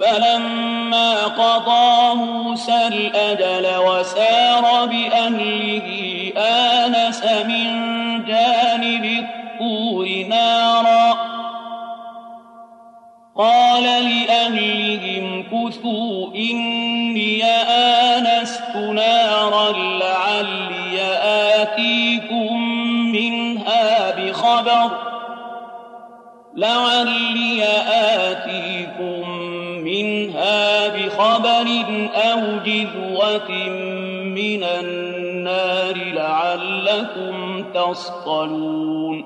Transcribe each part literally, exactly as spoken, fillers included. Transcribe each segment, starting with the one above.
فلما قضى موسى الأجل وسار بأهله آنس من جانب الطور نارا قال لأهلهم كثوا إني آنست نارا لعلي آتيكم منها بخبر لعلي آتيكم منها بخبر أو جذوة من النار لعلكم تصطلون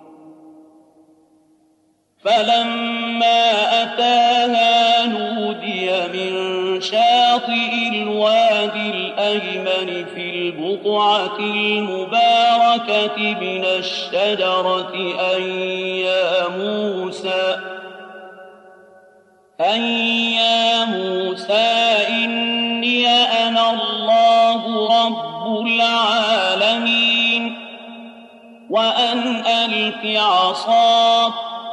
فلما أتاها نودي من شاطئ الوادي الأيمن في البقعة المباركة من الشجرة أن يا موسى أن يا موسى إني أنا الله رب العالمين وأن ألق عصاك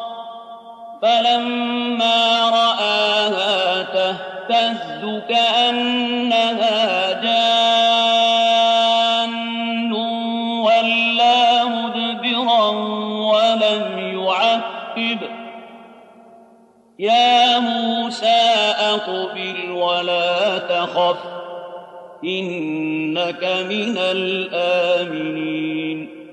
فلما رآها تهتز كأنها جان ولا مدبرا ولم يعقب يا موسى أقبل ولا تخف إنك من الآمنين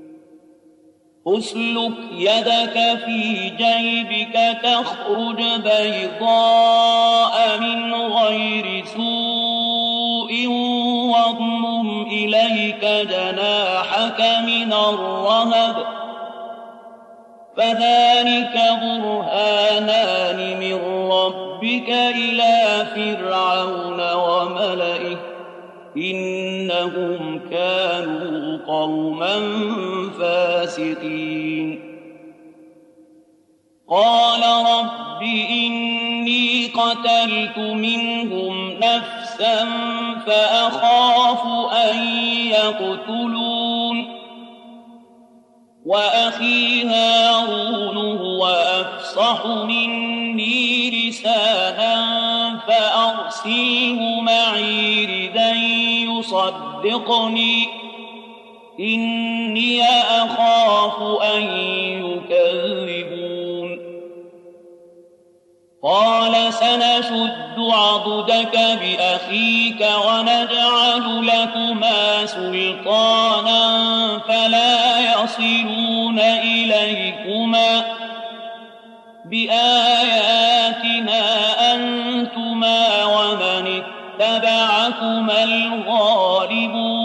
أسلك يدك في جيبك تخرج بيضاء من غير سوء واضمم إليك جناحك من الرهب فذلك برهانان من ربك إلى فرعون وملئه إنهم كانوا قوما فاسقين قال رب إني قتلت منهم نفسا فأخاف أن يقتلون وأخي هارون هو أفصح مني لسانا فأرسله معي ردا يصدقني إني أخاف أن يكذبون قال سنشد عضدك بأخيك ونجعل لكما سلطانا فلا يصلون إليكما بآياتنا أنتما ومن اتبعكما الغالبون